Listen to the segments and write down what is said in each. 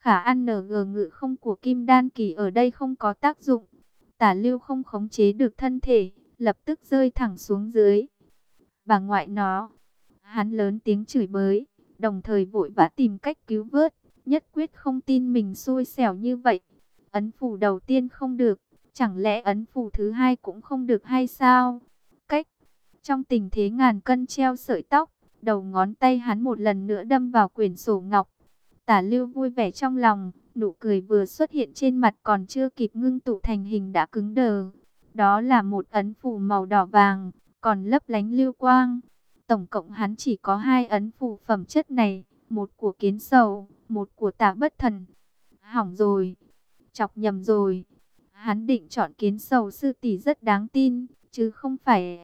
Khả ăn ngự không của kim đan kỳ ở đây không có tác dụng. Tả Lưu không khống chế được thân thể, lập tức rơi thẳng xuống dưới. Bà ngoại nó! Hắn lớn tiếng chửi bới, đồng thời vội vã tìm cách cứu vớt, nhất quyết không tin mình xui xẻo như vậy. Ấn phù đầu tiên không được, chẳng lẽ ấn phù thứ hai cũng không được hay sao? Cách! Trong tình thế ngàn cân treo sợi tóc, đầu ngón tay hắn một lần nữa đâm vào quyển sổ ngọc. Tả Lưu vui vẻ trong lòng, nụ cười vừa xuất hiện trên mặt còn chưa kịp ngưng tụ thành hình đã cứng đờ. Đó là một ấn phù màu đỏ vàng, còn lấp lánh lưu quang. Tổng cộng hắn chỉ có 2 ấn phù phẩm chất này, một của Kiến Sầu, một của Tả Bất Thần. Hỏng rồi, chọc nhầm rồi. Hắn định chọn Kiến Sầu sư tỷ rất đáng tin, chứ không phải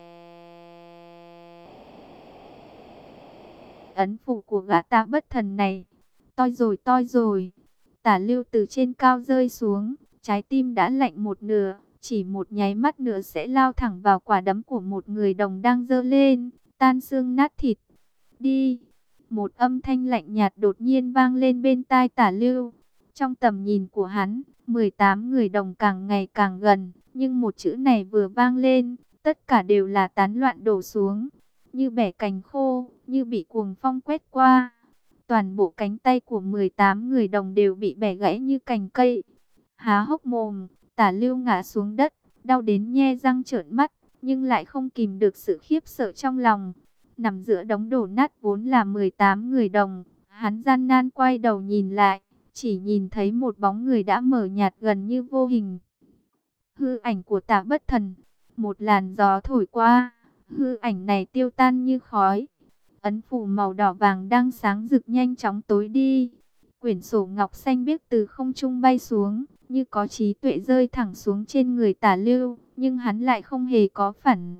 ấn phù của gã Tả Bất Thần này. Toi rồi. Tả Lưu từ trên cao rơi xuống, trái tim đã lạnh một nửa, chỉ một nháy mắt nữa sẽ lao thẳng vào quả đấm của một người đồng đang giơ lên, tan xương nát thịt. Đi! Một âm thanh lạnh nhạt đột nhiên vang lên bên tai Tả Lưu. Trong tầm nhìn của hắn, 18 người đồng càng ngày càng gần, nhưng một chữ này vừa vang lên, tất cả đều là tán loạn đổ xuống, như bẻ cành khô, như bị cuồng phong quét qua. Toàn bộ cánh tay của 18 người đồng đều bị bẻ gãy như cành cây. Há hốc mồm, Tả Lưu ngã xuống đất, đau đến nhe răng trợn mắt, nhưng lại không kìm được sự khiếp sợ trong lòng. Nằm giữa đống đổ nát vốn là 18 người đồng, hắn gian nan quay đầu nhìn lại, chỉ nhìn thấy một bóng người đã mờ nhạt gần như vô hình. Hư ảnh của Tả Bất Thần, một làn gió thổi qua, hư ảnh này tiêu tan như khói. Ấn phù màu đỏ vàng đang sáng rực nhanh chóng tối đi. Quyển sổ ngọc xanh biếc từ không trung bay xuống, như có trí tuệ rơi thẳng xuống trên người Tả Lưu, nhưng hắn lại không hề có phản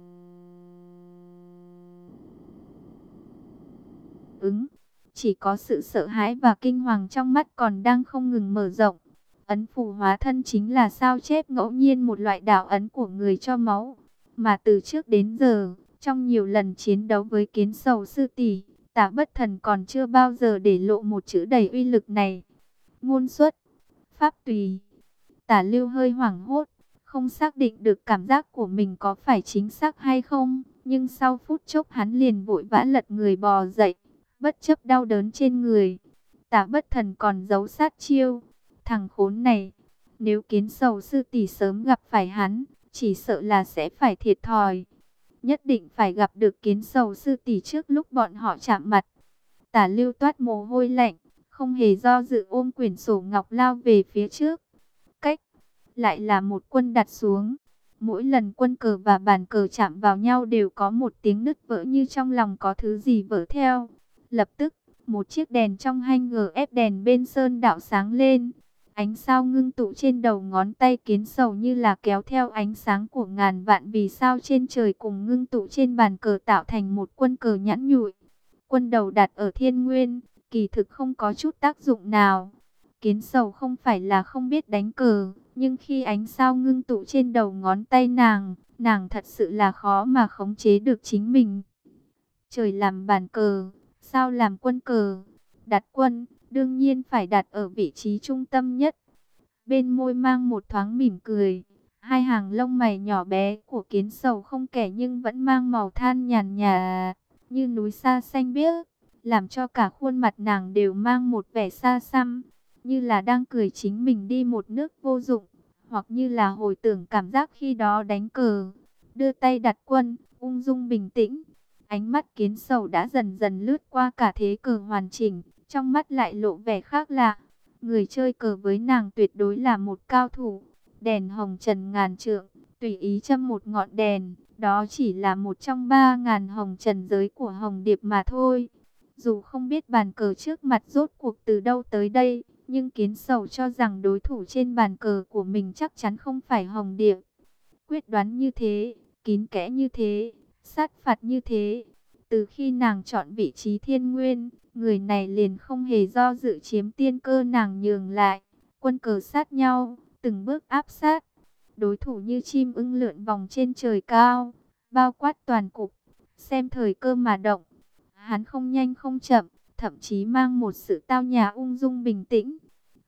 ứng, chỉ có sự sợ hãi và kinh hoàng trong mắt còn đang không ngừng mở rộng. Ấn phù hóa thân chính là sao chép ngẫu nhiên một loại đạo ấn của người cho máu, mà từ trước đến giờ, trong nhiều lần chiến đấu với Kiến Sầu sư tỷ, Tả Bất Thần còn chưa bao giờ để lộ một chữ đầy uy lực này. Ngôn xuất, pháp tùy. Tả Lưu hơi hoảng hốt, không xác định được cảm giác của mình có phải chính xác hay không, nhưng sau phút chốc hắn liền vội vã lật người bò dậy, bất chấp đau đớn trên người. Tả Bất Thần còn giấu sát chiêu, thằng khốn này, nếu Kiến Sầu sư tỷ sớm gặp phải hắn, chỉ sợ là sẽ phải thiệt thòi. Nhất định phải gặp được Kiến Sầu sư tỷ trước lúc bọn họ chạm mặt. Tả Lưu toát mồ hôi lạnh, không hề do dự ôm quyển sổ ngọc lao về phía trước. Cách, lại là một quân đặt xuống. Mỗi lần quân cờ và bàn cờ chạm vào nhau đều có một tiếng nứt vỡ, như trong lòng có thứ gì vỡ theo. Lập tức, một chiếc đèn trong hanger ép đèn bên sơn đạo sáng lên. Ánh sao ngưng tụ trên đầu ngón tay Kiến Sầu như là kéo theo ánh sáng của ngàn vạn vì sao trên trời cùng ngưng tụ trên bàn cờ tạo thành một quân cờ nhẵn nhụi. Quân đầu đặt ở Thiên Nguyên, kỳ thực không có chút tác dụng nào. Kiến Sầu không phải là không biết đánh cờ, nhưng khi ánh sao ngưng tụ trên đầu ngón tay nàng thật sự là khó mà khống chế được chính mình. Trời làm bàn cờ, sao làm quân cờ? Đặt quân, đương nhiên phải đặt ở vị trí trung tâm nhất. Bên môi mang một thoáng mỉm cười, hai hàng lông mày nhỏ bé của Kiến Sầu không kẻ nhưng vẫn mang màu than nhàn nhạt, như núi sa xanh biếc, làm cho cả khuôn mặt nàng đều mang một vẻ xa xăm, như là đang cười chính mình đi một nước vô dụng, hoặc như là hồi tưởng cảm giác khi đó đánh cờ, đưa tay đặt quân, ung dung bình tĩnh. Ánh mắt Kiến Sầu đã dần dần lướt qua cả thế cờ hoàn chỉnh, trong mắt lại lộ vẻ khác lạ. Người chơi cờ với nàng tuyệt đối là một cao thủ. Đèn hồng trần ngàn trượng, tùy ý châm một ngọn đèn, đó chỉ là một trong 3.000 hồng trần giới của Hồng Điệp mà thôi. Dù không biết bàn cờ trước mặt rốt cuộc từ đâu tới đây, nhưng Kiến Sầu cho rằng đối thủ trên bàn cờ của mình chắc chắn không phải Hồng Điệp. Quyết đoán như thế, kín kẽ như thế, sát phạt như thế. Từ khi nàng chọn vị trí Thiên Nguyên, người này liền không hề do dự chiếm tiên cơ, nàng nhường lại. Quân cờ sát nhau, từng bước áp sát. Đối thủ như chim ưng lượn vòng trên trời cao, bao quát toàn cục, xem thời cơ mà động. Hắn không nhanh không chậm, thậm chí mang một sự tao nhã ung dung bình tĩnh.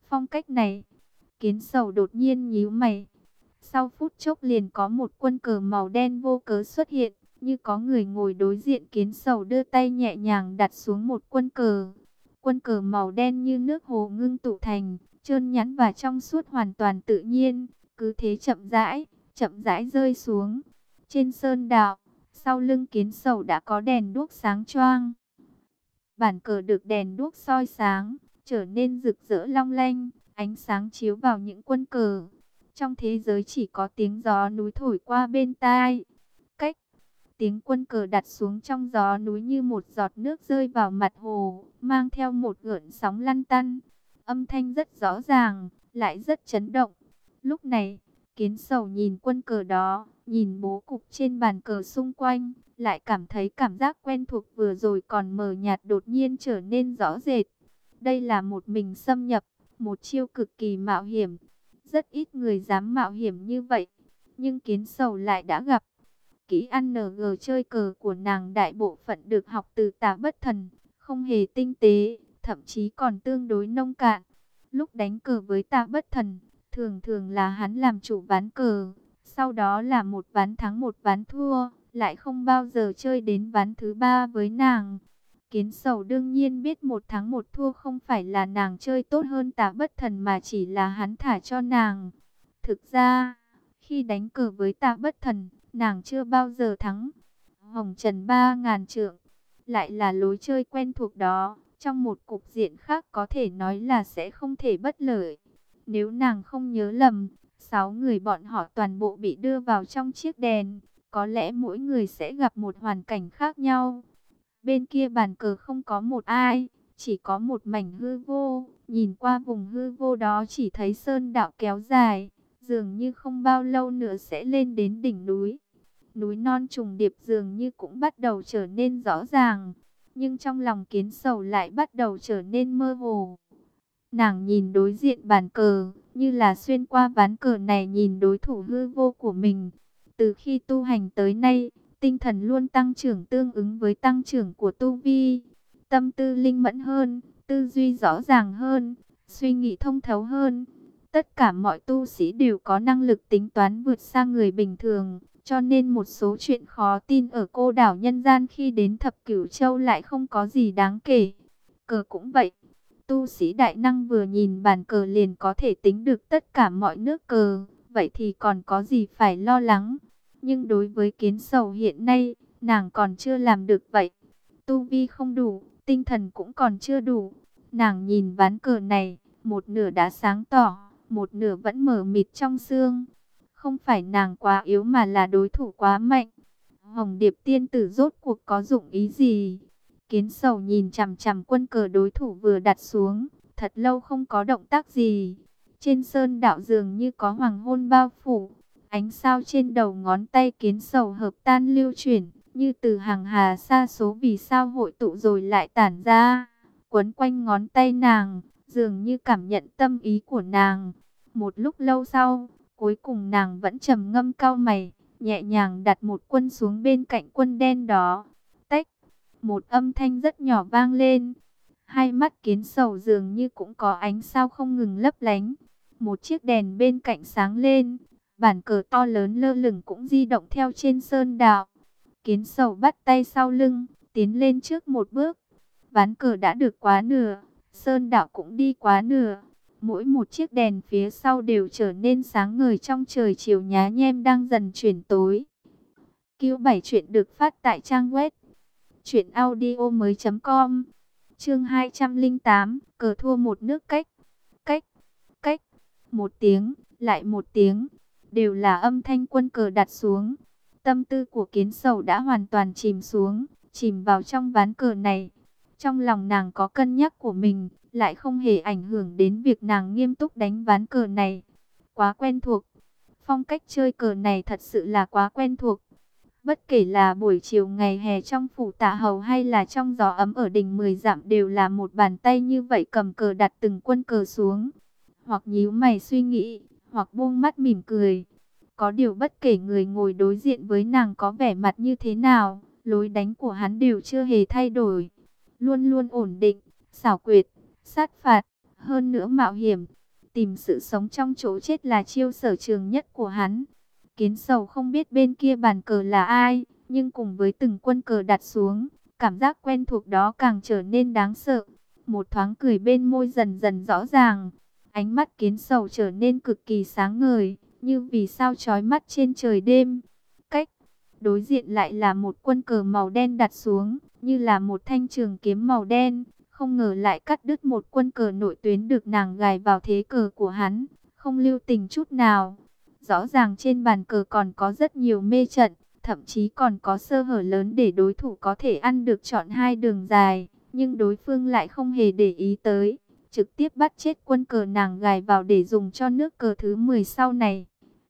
Phong cách này, Kiến Sầu đột nhiên nhíu mày. Sau phút chốc liền có một quân cờ màu đen vô cớ xuất hiện, như có người ngồi đối diện Kiến Sầu đưa tay nhẹ nhàng đặt xuống một quân cờ. Quân cờ màu đen như nước hồ ngưng tụ thành, trơn nhẵn và trong suốt hoàn toàn tự nhiên, cứ thế chậm rãi rơi xuống. Trên sơn đạo, sau lưng Kiến Sầu đã có đèn đuốc sáng choang. Bản cờ được đèn đuốc soi sáng, trở nên rực rỡ long lanh, ánh sáng chiếu vào những quân cờ. Trong thế giới chỉ có tiếng gió núi thổi qua bên tai. Cách tiếng quân cờ đặt xuống trong gió núi như một giọt nước rơi vào mặt hồ, mang theo một gợn sóng lăn tăn. Âm thanh rất rõ ràng, lại rất chấn động. Lúc này, Kiến Sầu nhìn quân cờ đó, nhìn bố cục trên bàn cờ xung quanh, lại cảm thấy cảm giác quen thuộc vừa rồi còn mờ nhạt đột nhiên trở nên rõ rệt. Đây là một mình xâm nhập, một chiêu cực kỳ mạo hiểm. Rất ít người dám mạo hiểm như vậy, nhưng Kiến Sầu lại đã gặp. Kỹ ăn NG chơi cờ của nàng đại bộ phận được học từ Tả Bất Thần, không hề tinh tế, thậm chí còn tương đối nông cạn. Lúc đánh cờ với Tả Bất Thần, thường thường là hắn làm chủ ván cờ, sau đó là một ván thắng một ván thua, lại không bao giờ chơi đến ván thứ ba với nàng. Kiến Sầu đương nhiên biết một thắng một thua không phải là nàng chơi tốt hơn Tả Bất Thần mà chỉ là hắn thả cho nàng. Thực ra, khi đánh cờ với Tả Bất Thần, nàng chưa bao giờ thắng. Hồng Trần 3000 trượng, lại là lối chơi quen thuộc đó, trong một cục diện khác có thể nói là sẽ không thể bất lợi. Nếu nàng không nhớ lầm, 6 người bọn họ toàn bộ bị đưa vào trong chiếc đèn, có lẽ mỗi người sẽ gặp một hoàn cảnh khác nhau. Bên kia bàn cờ không có một ai, chỉ có một mảnh hư vô, nhìn qua vùng hư vô đó chỉ thấy sơn đạo kéo dài, dường như không bao lâu nữa sẽ lên đến đỉnh núi. Núi non trùng điệp dường như cũng bắt đầu trở nên rõ ràng, nhưng trong lòng Kiến Sầu lại bắt đầu trở nên mơ hồ. Nàng nhìn đối diện bàn cờ, như là xuyên qua ván cờ này nhìn đối thủ hư vô của mình. Từ khi tu hành tới nay, tinh thần luôn tăng trưởng tương ứng với tăng trưởng của tu vi. Tâm tư linh mẫn hơn, tư duy rõ ràng hơn, suy nghĩ thông thấu hơn. Tất cả mọi tu sĩ đều có năng lực tính toán vượt xa người bình thường. Cho nên một số chuyện khó tin ở cô đảo nhân gian khi đến Thập Cửu Châu lại không có gì đáng kể. Cờ cũng vậy. Tu sĩ đại năng vừa nhìn bàn cờ liền có thể tính được tất cả mọi nước cờ. Vậy thì còn có gì phải lo lắng. Nhưng đối với Kiến Sầu hiện nay, nàng còn chưa làm được vậy. Tu vi không đủ, tinh thần cũng còn chưa đủ. Nàng nhìn ván cờ này, một nửa đã sáng tỏ, một nửa vẫn mờ mịt trong xương. Không phải nàng quá yếu mà là đối thủ quá mạnh. Hồng Điệp tiên tử rốt cuộc có dụng ý gì? Kiến Sầu nhìn chằm chằm quân cờ đối thủ vừa đặt xuống, thật lâu không có động tác gì. Trên sơn đạo dường như có hoàng hôn bao phủ. Ánh sao trên đầu ngón tay Kiến Sầu hợp tan lưu chuyển, như từ hàng hà sa số vì sao hội tụ rồi lại tản ra, quấn quanh ngón tay nàng, dường như cảm nhận tâm ý của nàng. Một lúc lâu sau, cuối cùng nàng vẫn trầm ngâm cau mày, nhẹ nhàng đặt một quân xuống bên cạnh quân đen đó. Tách, một âm thanh rất nhỏ vang lên. Hai mắt Kiến Sầu dường như cũng có ánh sao không ngừng lấp lánh. Một chiếc đèn bên cạnh sáng lên, bản cờ to lớn lơ lửng cũng di động theo trên sơn đạo. Kiến Sầu bắt tay sau lưng, tiến lên trước một bước. Ván cờ đã được quá nửa, sơn đạo cũng đi quá nửa. Mỗi một chiếc đèn phía sau đều trở nên sáng ngời trong trời chiều nhá nhem đang dần chuyển tối. Q7 chuyện được phát tại trang web truyệnaudiomoi.com. Chương 208, cờ thua một nước cách. Cách, một tiếng, lại một tiếng, đều là âm thanh quân cờ đặt xuống. Tâm tư của Kiến Sầu đã hoàn toàn chìm xuống, chìm vào trong ván cờ này. Trong lòng nàng có cân nhắc của mình, lại không hề ảnh hưởng đến việc nàng nghiêm túc đánh ván cờ này. Quá quen thuộc. Phong cách chơi cờ này thật sự là quá quen thuộc. Bất kể là buổi chiều ngày hè trong phủ Tạ Hầu hay là trong gió ấm ở đỉnh 10 dặm đều là một bàn tay như vậy cầm cờ đặt từng quân cờ xuống. Hoặc nhíu mày suy nghĩ, hoặc buông mắt mỉm cười. Có điều bất kể người ngồi đối diện với nàng có vẻ mặt như thế nào, lối đánh của hắn đều chưa hề thay đổi. Luôn luôn ổn định, xảo quyệt, sát phạt, Hơn nữa mạo hiểm, tìm sự sống trong chỗ chết là chiêu sở trường nhất của hắn. Kiến Sầu không biết bên kia bàn cờ là ai, nhưng cùng với từng quân cờ đặt xuống, cảm giác quen thuộc đó càng trở nên đáng sợ. Một thoáng cười bên môi dần dần rõ ràng, ánh mắt Kiến Sầu trở nên cực kỳ sáng ngời, như vì sao chói mắt trên trời đêm. Cách đối diện lại là một quân cờ màu đen đặt xuống, như là một thanh trường kiếm màu đen, không ngờ lại cắt đứt một quân cờ nội tuyến được nàng gài vào thế cờ của hắn, không lưu tình chút nào. Rõ ràng trên bàn cờ còn có rất nhiều mê trận, thậm chí còn có sơ hở lớn để đối thủ có thể ăn được chọn hai đường dài, nhưng đối phương lại không hề để ý tới, trực tiếp bắt chết quân cờ nàng gài vào để dùng cho nước cờ thứ 10 sau này.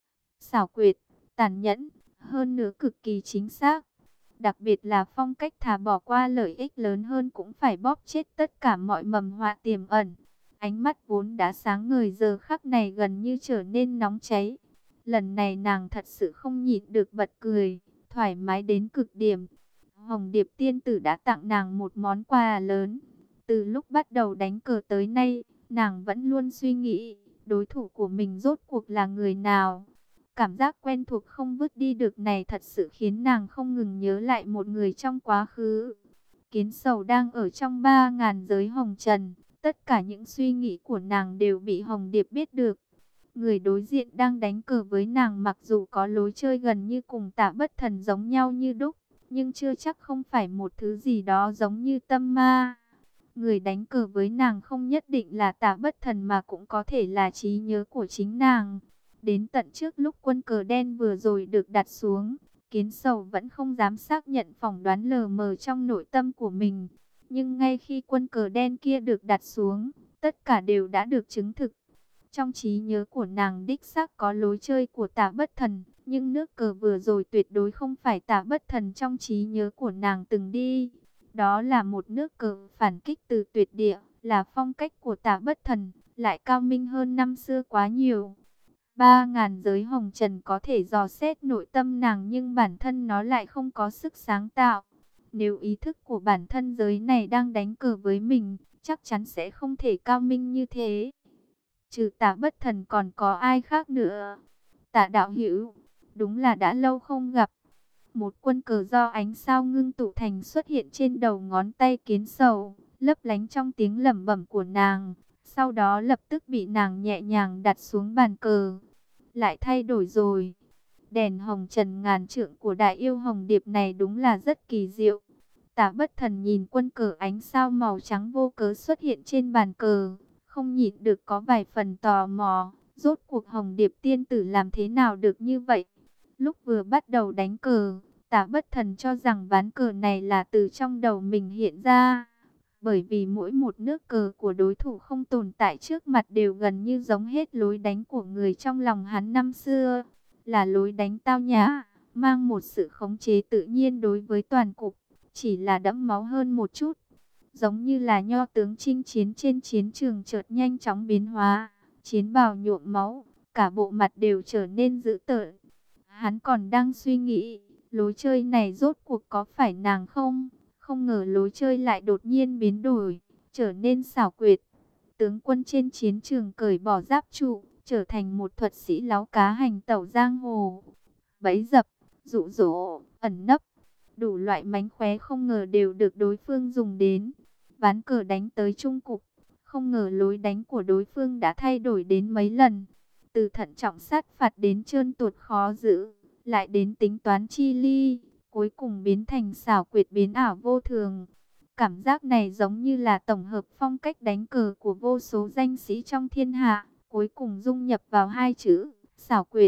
Xảo quyệt, tàn nhẫn, hơn nữa cực kỳ chính xác. Đặc biệt là phong cách thà bỏ qua lợi ích lớn hơn cũng phải bóp chết tất cả mọi mầm họa tiềm ẩn. Ánh mắt vốn đã sáng ngời giờ khắc này gần như trở nên nóng cháy. Lần này nàng thật sự không nhịn được bật cười, thoải mái đến cực điểm. Hồng Điệp tiên tử đã tặng nàng một món quà lớn. Từ lúc bắt đầu đánh cờ tới nay, nàng vẫn luôn suy nghĩ, đối thủ của mình rốt cuộc là người nào. Cảm giác quen thuộc không vứt đi được này thật sự khiến nàng không ngừng nhớ lại một người trong quá khứ. Kiến Sầu đang ở trong 3.000 giới hồng trần, tất cả những suy nghĩ của nàng đều bị Hồng Điệp biết được. Người đối diện đang đánh cờ với nàng mặc dù có lối chơi gần như cùng Tạ Bất Thần giống nhau như đúc, nhưng chưa chắc không phải một thứ gì đó giống như tâm ma. Người đánh cờ với nàng không nhất định là Tạ Bất Thần mà cũng có thể là trí nhớ của chính nàng. Đến tận trước lúc quân cờ đen vừa rồi được đặt xuống, Kiến Sầu vẫn không dám xác nhận phỏng đoán lờ mờ trong nội tâm của mình. Nhưng ngay khi quân cờ đen kia được đặt xuống, tất cả đều đã được chứng thực. Trong trí nhớ của nàng đích xác có lối chơi của Tạ Bất Thần, nhưng nước cờ vừa rồi tuyệt đối không phải Tạ Bất Thần trong trí nhớ của nàng từng đi. Đó là một nước cờ phản kích từ tuyệt địa, là phong cách của Tạ Bất Thần, lại cao minh hơn năm xưa quá nhiều. 3.000 giới hồng trần có thể dò xét nội tâm nàng nhưng bản thân nó lại không có sức sáng tạo. Nếu ý thức của bản thân giới này đang đánh cờ với mình, chắc chắn sẽ không thể cao minh như thế. Trừ Tạ Bất Thần còn có ai khác nữa? Tạ đạo hữu, đúng là đã lâu không gặp. Một quân cờ do ánh sao ngưng tụ thành xuất hiện trên đầu ngón tay Kiến Sầu, lấp lánh trong tiếng lẩm bẩm của nàng. Sau đó lập tức bị nàng nhẹ nhàng đặt xuống bàn cờ. Lại thay đổi rồi. Đèn hồng trần ngàn trượng của đại yêu Hồng Điệp này đúng là rất kỳ diệu. Tạ Bất Thần nhìn quân cờ ánh sao màu trắng vô cớ xuất hiện trên bàn cờ, không nhịn được có vài phần tò mò. Rốt cuộc Hồng Điệp tiên tử làm thế nào được như vậy? Lúc vừa bắt đầu đánh cờ, Tạ Bất Thần cho rằng ván cờ này là từ trong đầu mình hiện ra. Bởi vì mỗi một nước cờ của đối thủ không tồn tại trước mặt đều gần như giống hết lối đánh của người trong lòng hắn năm xưa. Là lối đánh tao nhã, mang một sự khống chế tự nhiên đối với toàn cục, chỉ là đẫm máu hơn một chút. Giống như là nho tướng chinh chiến trên chiến trường chợt nhanh chóng biến hóa, chiến bào nhuộm máu, cả bộ mặt đều trở nên dữ tợn. Hắn còn đang suy nghĩ, lối chơi này rốt cuộc có phải nàng không? Không ngờ lối chơi lại đột nhiên biến đổi, trở nên xảo quyệt. Tướng quân trên chiến trường cởi bỏ giáp trụ, trở thành một thuật sĩ láo cá hành tẩu giang hồ. Bẫy dập, dụ dỗ, ẩn nấp, đủ loại mánh khóe không ngờ đều được đối phương dùng đến. Ván cờ đánh tới trung cục, không ngờ lối đánh của đối phương đã thay đổi đến mấy lần. Từ thận trọng sát phạt đến trơn tuột khó giữ, lại đến tính toán chi ly, cuối cùng biến thành xảo quyệt biến ảo vô thường. Cảm giác này giống như là tổng hợp phong cách đánh cờ của vô số danh sĩ trong thiên hạ, cuối cùng dung nhập vào hai chữ, xảo quyệt.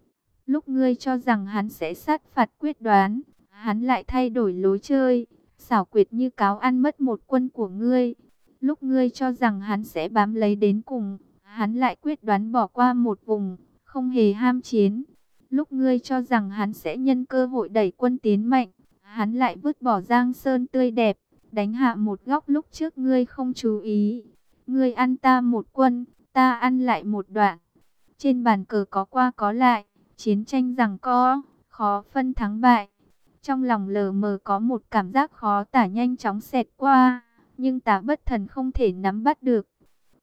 Lúc ngươi cho rằng hắn sẽ sát phạt quyết đoán, hắn lại thay đổi lối chơi, xảo quyệt như cáo ăn mất một quân của ngươi. Lúc ngươi cho rằng hắn sẽ bám lấy đến cùng, hắn lại quyết đoán bỏ qua một vùng, không hề ham chiến. Lúc ngươi cho rằng hắn sẽ nhân cơ hội đẩy quân tiến mạnh, hắn lại vứt bỏ giang sơn tươi đẹp, đánh hạ một góc lúc trước ngươi không chú ý. Ngươi ăn ta một quân, ta ăn lại một đoạn. Trên bàn cờ có qua có lại, chiến tranh giằng co, khó phân thắng bại. Trong lòng lờ mờ có một cảm giác khó tả nhanh chóng xẹt qua, nhưng Tạ Bất Thần không thể nắm bắt được.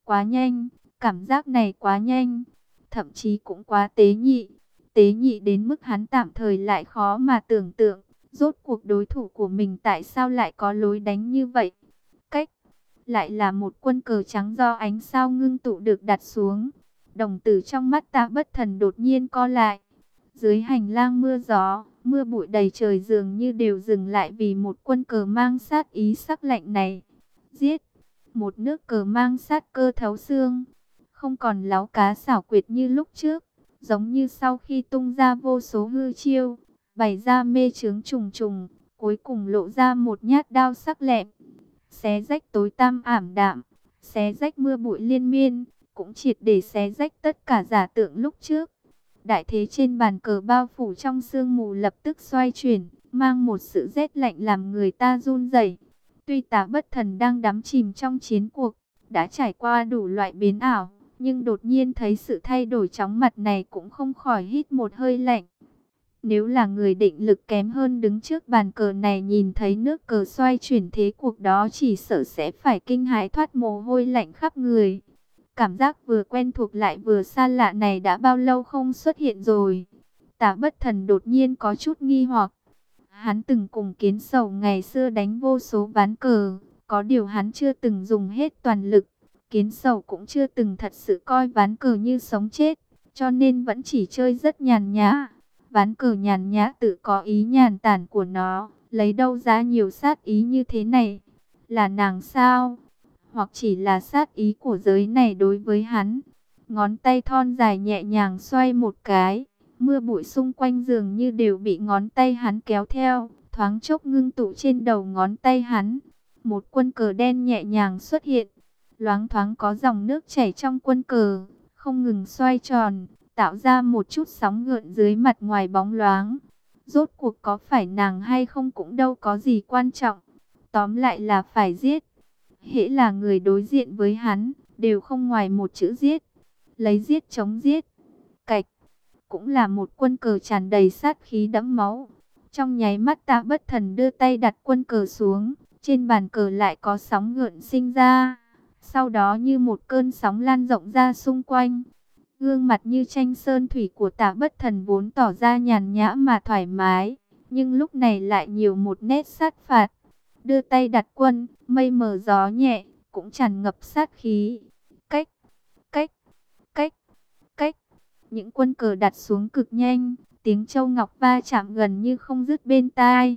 quá nhanh, cảm giác này quá nhanh, thậm chí cũng quá tế nhị. Tế nhị đến mức hắn tạm thời lại khó mà tưởng tượng, rốt cuộc đối thủ của mình tại sao lại có lối đánh như vậy. Cách, lại là một quân cờ trắng do ánh sao ngưng tụ được đặt xuống. Đồng tử trong mắt Tạ Bất Thần đột nhiên co lại. Dưới hành lang mưa gió, mưa bụi đầy trời dường như đều dừng lại vì một quân cờ mang sát ý sắc lạnh này. Giết! Một nước cờ mang sát cơ thấu xương, không còn láu cá xảo quyệt như lúc trước, giống như sau khi tung ra vô số hư chiêu, bày ra mê chướng trùng trùng, cuối cùng lộ ra một nhát đao sắc lẹm, xé rách tối tăm ảm đạm, xé rách mưa bụi liên miên, cũng triệt để xé rách tất cả giả tượng lúc trước. Đại thế trên bàn cờ bao phủ trong sương mù lập tức xoay chuyển, mang một sự rét lạnh làm người ta run rẩy. Tuy Tạ Bất Thần đang đắm chìm trong chiến cuộc, đã trải qua đủ loại biến ảo, nhưng đột nhiên thấy sự thay đổi chóng mặt này cũng không khỏi hít một hơi lạnh. Nếu là người định lực kém hơn đứng trước bàn cờ này nhìn thấy nước cờ xoay chuyển thế cuộc đó chỉ sợ sẽ phải kinh hãi thoát mồ hôi lạnh khắp người. Cảm giác vừa quen thuộc lại vừa xa lạ này đã bao lâu không xuất hiện rồi. Tạ Bất Thần đột nhiên có chút nghi hoặc. Hắn từng cùng Kiến Sầu ngày xưa đánh vô số ván cờ, có điều hắn chưa từng dùng hết toàn lực. Kiến Sầu cũng chưa từng thật sự coi ván cờ như sống chết, cho nên vẫn chỉ chơi rất nhàn nhã. Ván cờ nhàn nhã tự có ý nhàn tản của nó, lấy đâu ra nhiều sát ý như thế này? Là nàng sao? Hoặc chỉ là sát ý của giới này đối với hắn? Ngón tay thon dài nhẹ nhàng xoay một cái, mưa bụi xung quanh dường như đều bị ngón tay hắn kéo theo, thoáng chốc ngưng tụ trên đầu ngón tay hắn. Một quân cờ đen nhẹ nhàng xuất hiện, loáng thoáng có dòng nước chảy trong quân cờ, không ngừng xoay tròn, tạo ra một chút sóng gợn dưới mặt ngoài bóng loáng. Rốt cuộc có phải nàng hay không cũng đâu có gì quan trọng. Tóm lại là phải giết. Hễ là người đối diện với hắn, đều không ngoài một chữ giết. Lấy giết chống giết. Cạch, cũng là một quân cờ tràn đầy sát khí đẫm máu. Trong nháy mắt Tạ Bất Thần đưa tay đặt quân cờ xuống, trên bàn cờ lại có sóng gợn sinh ra. Sau đó như một cơn sóng lan rộng ra xung quanh. Gương mặt như tranh sơn thủy của Tạ Bất Thần vốn tỏ ra nhàn nhã mà thoải mái, nhưng lúc này lại nhiều một nét sát phạt. Đưa tay đặt quân, mây mờ gió nhẹ, cũng tràn ngập sát khí. Cách, cách, cách, cách. Những quân cờ đặt xuống cực nhanh, tiếng châu ngọc va chạm gần như không dứt bên tai.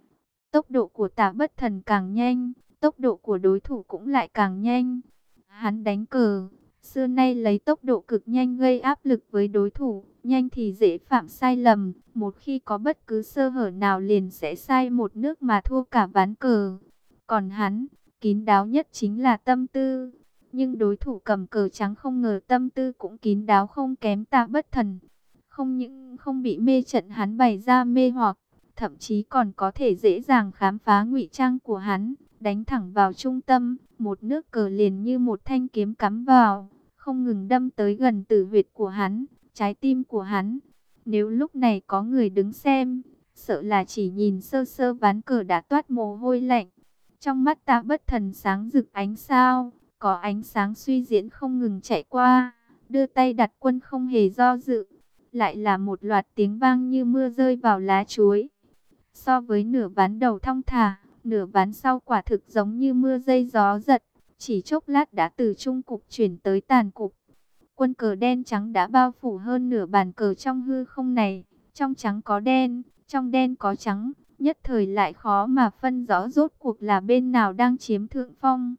Tốc độ của Tạ Bất Thần càng nhanh, tốc độ của đối thủ cũng lại càng nhanh. Hắn đánh cờ xưa nay lấy tốc độ cực nhanh gây áp lực với đối thủ, nhanh thì dễ phạm sai lầm, một khi có bất cứ sơ hở nào liền sẽ sai một nước mà thua cả ván cờ. Còn hắn, kín đáo nhất chính là tâm tư, nhưng đối thủ cầm cờ trắng không ngờ tâm tư cũng kín đáo không kém Tạ Bất Thần. Không những không bị mê trận hắn bày ra mê hoặc, thậm chí còn có thể dễ dàng khám phá ngụy trang của hắn, đánh thẳng vào trung tâm, một nước cờ liền như một thanh kiếm cắm vào, không ngừng đâm tới gần tử huyệt của hắn, trái tim của hắn. Nếu lúc này có người đứng xem, sợ là chỉ nhìn sơ sơ ván cờ đã toát mồ hôi lạnh. Trong mắt Tạ Bất Thần sáng rực ánh sao, có ánh sáng suy diễn không ngừng chạy qua, đưa tay đặt quân không hề do dự. Lại là một loạt tiếng vang như mưa rơi vào lá chuối. So với nửa ván đầu thong thả, nửa ván sau quả thực giống như mưa rơi gió giật, chỉ chốc lát đã từ trung cục chuyển tới tàn cục. Quân cờ đen trắng đã bao phủ hơn nửa bàn cờ trong hư không này, trong trắng có đen, trong đen có trắng, nhất thời lại khó mà phân rõ rốt cuộc là bên nào đang chiếm thượng phong.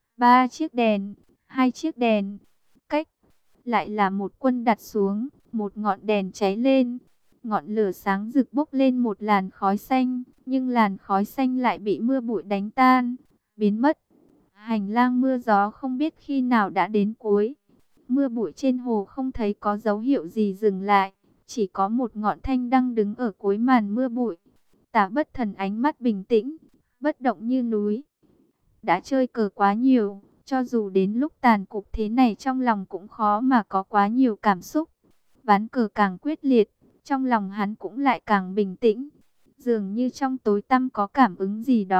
3 chiếc đèn, 2 chiếc đèn, cách, lại là một quân đặt xuống, một ngọn đèn cháy lên. Ngọn lửa sáng rực bốc lên một làn khói xanh, nhưng làn khói xanh lại bị mưa bụi đánh tan, biến mất. Hành lang mưa gió không biết khi nào đã đến cuối. Mưa bụi trên hồ không thấy có dấu hiệu gì dừng lại, chỉ có một ngọn thanh đang đứng ở cuối màn mưa bụi. Tạ Bất Thần ánh mắt bình tĩnh, bất động như núi. Đã chơi cờ quá nhiều, cho dù đến lúc tàn cục thế này trong lòng cũng khó mà có quá nhiều cảm xúc. Ván cờ càng quyết liệt, trong lòng hắn cũng lại càng bình tĩnh. Dường như trong tối tăm có cảm ứng gì đó,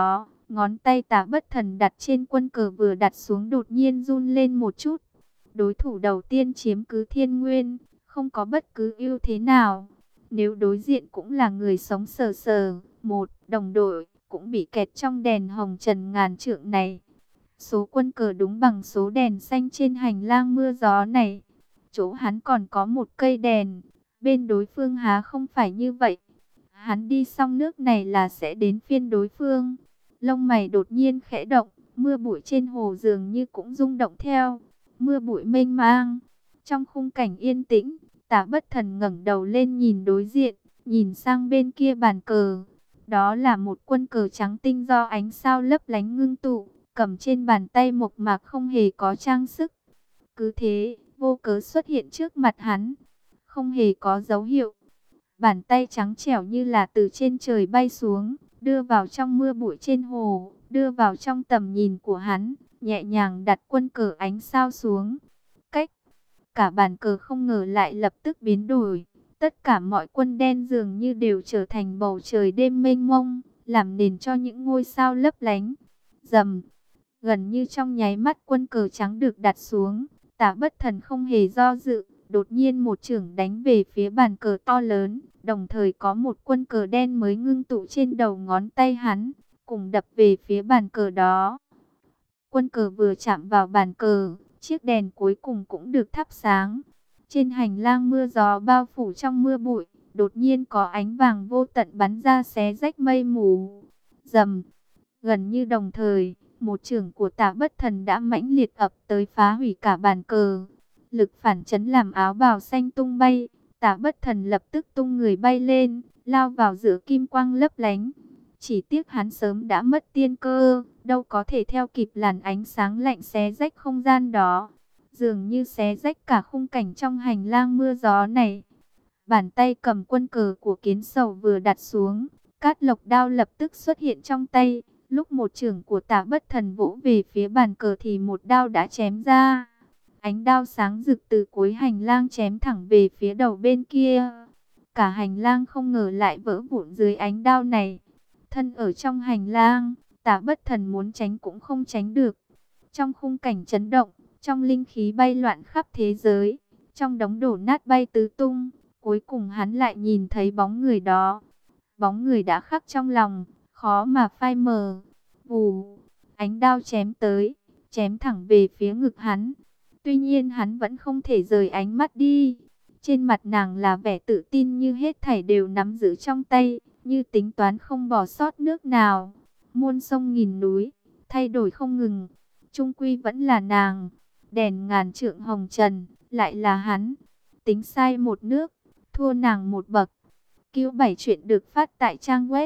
Ngón tay Tả Bất Thần đặt trên quân cờ vừa đặt xuống đột nhiên run lên một chút. Đối thủ đầu tiên chiếm cứ Thiên Nguyên, không có bất cứ ưu thế nào. Nếu đối diện cũng là người sống sờ sờ, một đồng đội cũng bị kẹt trong đèn hồng trần ngàn trượng này. Số quân cờ đúng bằng số đèn xanh trên hành lang mưa gió này. Chỗ hắn còn có một cây đèn, bên đối phương há không phải như vậy. Hắn đi xong nước này là sẽ đến phiên đối phương. Lông mày đột nhiên khẽ động, mưa bụi trên hồ dường như cũng rung động theo. Mưa bụi mênh mang. Trong khung cảnh yên tĩnh, Tả Bất Thần ngẩng đầu lên nhìn đối diện, nhìn sang bên kia bàn cờ. Đó là một quân cờ trắng tinh do ánh sao lấp lánh ngưng tụ, cầm trên bàn tay mộc mạc không hề có trang sức. Cứ thế, vô cớ xuất hiện trước mặt hắn, không hề có dấu hiệu. Bàn tay trắng trẻo như là từ trên trời bay xuống, đưa vào trong mưa bụi trên hồ, đưa vào trong tầm nhìn của hắn, nhẹ nhàng đặt quân cờ ánh sao xuống. Cách, cả bàn cờ không ngờ lại lập tức biến đổi. Tất cả mọi quân đen dường như đều trở thành bầu trời đêm mênh mông, làm nền cho những ngôi sao lấp lánh. Rầm, gần như trong nháy mắt quân cờ trắng được đặt xuống, Tả Bất Thần không hề do dự, đột nhiên một chưởng đánh về phía bàn cờ to lớn, đồng thời có một quân cờ đen mới ngưng tụ trên đầu ngón tay hắn, cùng đập về phía bàn cờ đó. Quân cờ vừa chạm vào bàn cờ, chiếc đèn cuối cùng cũng được thắp sáng. Trên hành lang mưa gió bao phủ trong mưa bụi, đột nhiên có ánh vàng vô tận bắn ra xé rách mây mù. Rầm, gần như đồng thời, một chưởng của Tả Bất Thần đã mãnh liệt ập tới phá hủy cả bàn cờ. Lực phản chấn làm áo bào xanh tung bay, Tả Bất Thần lập tức tung người bay lên, lao vào giữa kim quang lấp lánh. Chỉ tiếc hắn sớm đã mất tiên cơ, đâu có thể theo kịp làn ánh sáng lạnh xé rách không gian đó. Dường như xé rách cả khung cảnh trong hành lang mưa gió này. Bàn tay cầm quân cờ của Kiến Sầu vừa đặt xuống, Cát Lộc đao lập tức xuất hiện trong tay. Lúc một chưởng của Tả Bất Thần vỗ về phía bàn cờ thì một đao đã chém ra. Ánh đao sáng rực từ cuối hành lang chém thẳng về phía đầu bên kia. Cả hành lang không ngờ lại vỡ vụn dưới ánh đao này. Thân ở trong hành lang, Tả Bất Thần muốn tránh cũng không tránh được. Trong khung cảnh chấn động, trong linh khí bay loạn khắp thế giới, trong đống đổ nát bay tứ tung, cuối cùng hắn lại nhìn thấy bóng người đó. Bóng người đã khắc trong lòng, khó mà phai mờ. Vù, ánh đao chém tới, chém thẳng về phía ngực hắn. Tuy nhiên hắn vẫn không thể rời ánh mắt đi. Trên mặt nàng là vẻ tự tin như hết thảy đều nắm giữ trong tay, như tính toán không bỏ sót nước nào. Muôn sông nghìn núi, thay đổi không ngừng, chung quy vẫn là nàng. Đèn ngàn trượng hồng trần, lại là hắn. Tính sai một nước, thua nàng một bậc. Cứu 7 chuyện được phát tại trang web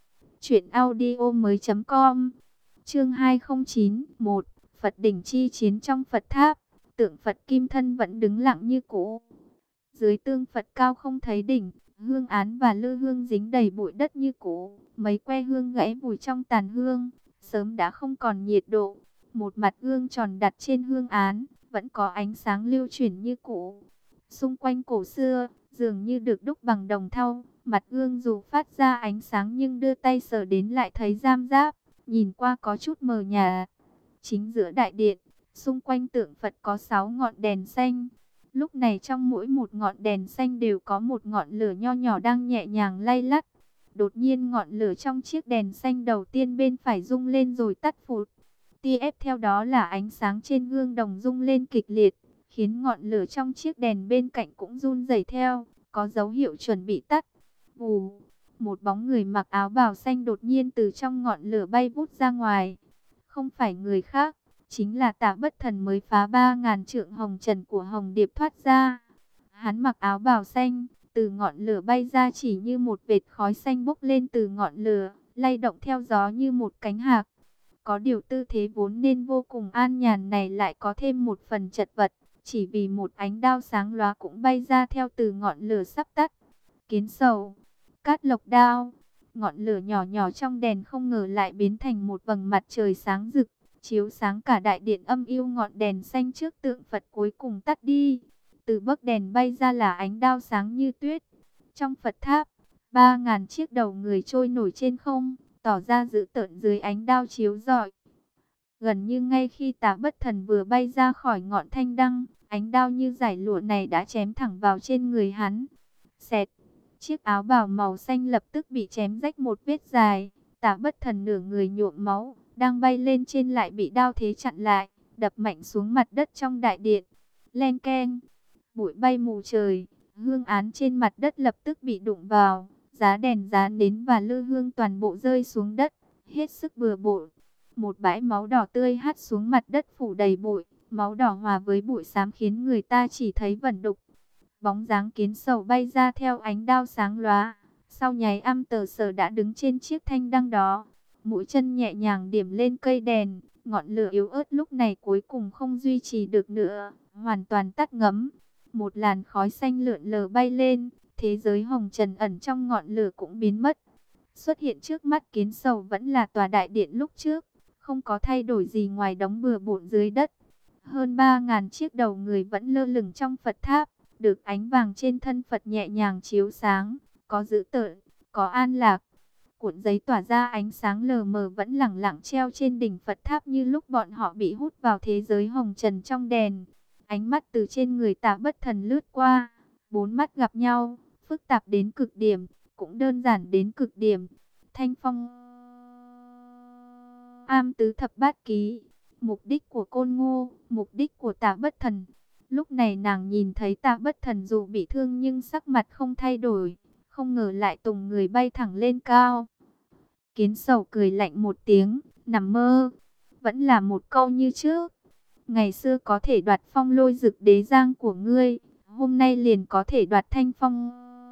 truyệnaudiomoi.com. Chương 209, 1. Phật đỉnh chi chiến trong Phật tháp. Tượng Phật kim thân vẫn đứng lặng như cũ. Dưới tương Phật cao không thấy đỉnh, hương án và lư hương dính đầy bụi đất như cũ. Mấy que hương gãy vùi trong tàn hương, sớm đã không còn nhiệt độ. Một mặt gương tròn đặt trên hương án, vẫn có ánh sáng lưu chuyển như cũ. Xung quanh cổ xưa, dường như được đúc bằng đồng thau. Mặt gương dù phát ra ánh sáng nhưng đưa tay sờ đến lại thấy giam giáp, nhìn qua có chút mờ nhạt. Chính giữa đại điện, xung quanh tượng Phật có 6 ngọn đèn xanh. Lúc này trong mỗi một ngọn đèn xanh đều có một ngọn lửa nho nhỏ đang nhẹ nhàng lay lắt. Đột nhiên ngọn lửa trong chiếc đèn xanh đầu tiên bên phải rung lên rồi tắt phụt. Tiếp theo đó là ánh sáng trên gương đồng rung lên kịch liệt, khiến ngọn lửa trong chiếc đèn bên cạnh cũng run rẩy theo, có dấu hiệu chuẩn bị tắt. Vù, một bóng người mặc áo bào xanh đột nhiên từ trong ngọn lửa bay vút ra ngoài. Không phải người khác, chính là Tả Bất Thần mới phá 3000 trượng hồng trần của Hồng Điệp thoát ra. Hắn mặc áo bào xanh, từ ngọn lửa bay ra chỉ như một vệt khói xanh bốc lên từ ngọn lửa, lay động theo gió như một cánh hạc. Có điều tư thế vốn nên vô cùng an nhàn này lại có thêm một phần chật vật, chỉ vì một ánh đao sáng lóa cũng bay ra theo từ ngọn lửa sắp tắt. Kiến Sầu, Cát Lộc đao, ngọn lửa nhỏ nhỏ trong đèn không ngờ lại biến thành một vầng mặt trời sáng rực, chiếu sáng cả đại điện âm u. Ngọn đèn xanh trước tượng Phật cuối cùng tắt đi, từ bấc đèn bay ra là ánh đao sáng như tuyết. Trong Phật tháp, 3000 chiếc đầu người trôi nổi trên không, tỏ ra dữ tợn dưới ánh đao chiếu rọi. Gần như ngay khi Tả Bất Thần vừa bay ra khỏi ngọn thanh đăng, ánh đao như giải lụa này đã chém thẳng vào trên người hắn. Xẹt, chiếc áo bào màu xanh lập tức bị chém rách một vết dài. Tả Bất Thần nửa người nhuộm máu, đang bay lên trên lại bị đao thế chặn lại, đập mạnh xuống mặt đất trong đại điện. Len keng, bụi bay mù trời, hương án trên mặt đất lập tức bị đụng vào, giá đèn giá nến và lư hương toàn bộ rơi xuống đất, hết sức bừa bộn. Một bãi máu đỏ tươi hắt xuống mặt đất phủ đầy bụi, máu đỏ hòa với bụi xám khiến người ta chỉ thấy vẩn đục. Bóng dáng Kiến Sầu bay ra theo ánh đao sáng lóa, sau nháy tờ sờ đã đứng trên chiếc thanh đăng đó, mũi chân nhẹ nhàng điểm lên cây đèn, ngọn lửa yếu ớt lúc này cuối cùng không duy trì được nữa, hoàn toàn tắt ngấm. Một làn khói xanh lượn lờ bay lên, thế giới hồng trần ẩn trong ngọn lửa cũng biến mất. Xuất hiện trước mắt Kiến Sầu vẫn là tòa đại điện lúc trước, không có thay đổi gì ngoài đống bừa bộn dưới đất. Hơn 3.000 chiếc đầu người vẫn lơ lửng trong Phật tháp, được ánh vàng trên thân Phật nhẹ nhàng chiếu sáng, có dữ tợn, có an lạc. Cuộn giấy tỏa ra ánh sáng lờ mờ vẫn lẳng lặng treo trên đỉnh Phật tháp như lúc bọn họ bị hút vào thế giới hồng trần trong đèn. Ánh mắt từ trên người Tả Bất Thần lướt qua, bốn mắt gặp nhau, phức tạp đến cực điểm, cũng đơn giản đến cực điểm. Thanh phong tứ thập bát ký, mục đích của Côn Ngô, mục đích của Tả Bất Thần. Lúc này nàng nhìn thấy Tả Bất Thần dù bị thương nhưng sắc mặt không thay đổi, không ngờ lại tùng người bay thẳng lên cao. Kiến Sầu cười lạnh một tiếng, nằm mơ, vẫn là một câu như trước. Ngày xưa có thể đoạt phong Lôi Dực Đế Giang của ngươi, hôm nay liền có thể đoạt thanh phong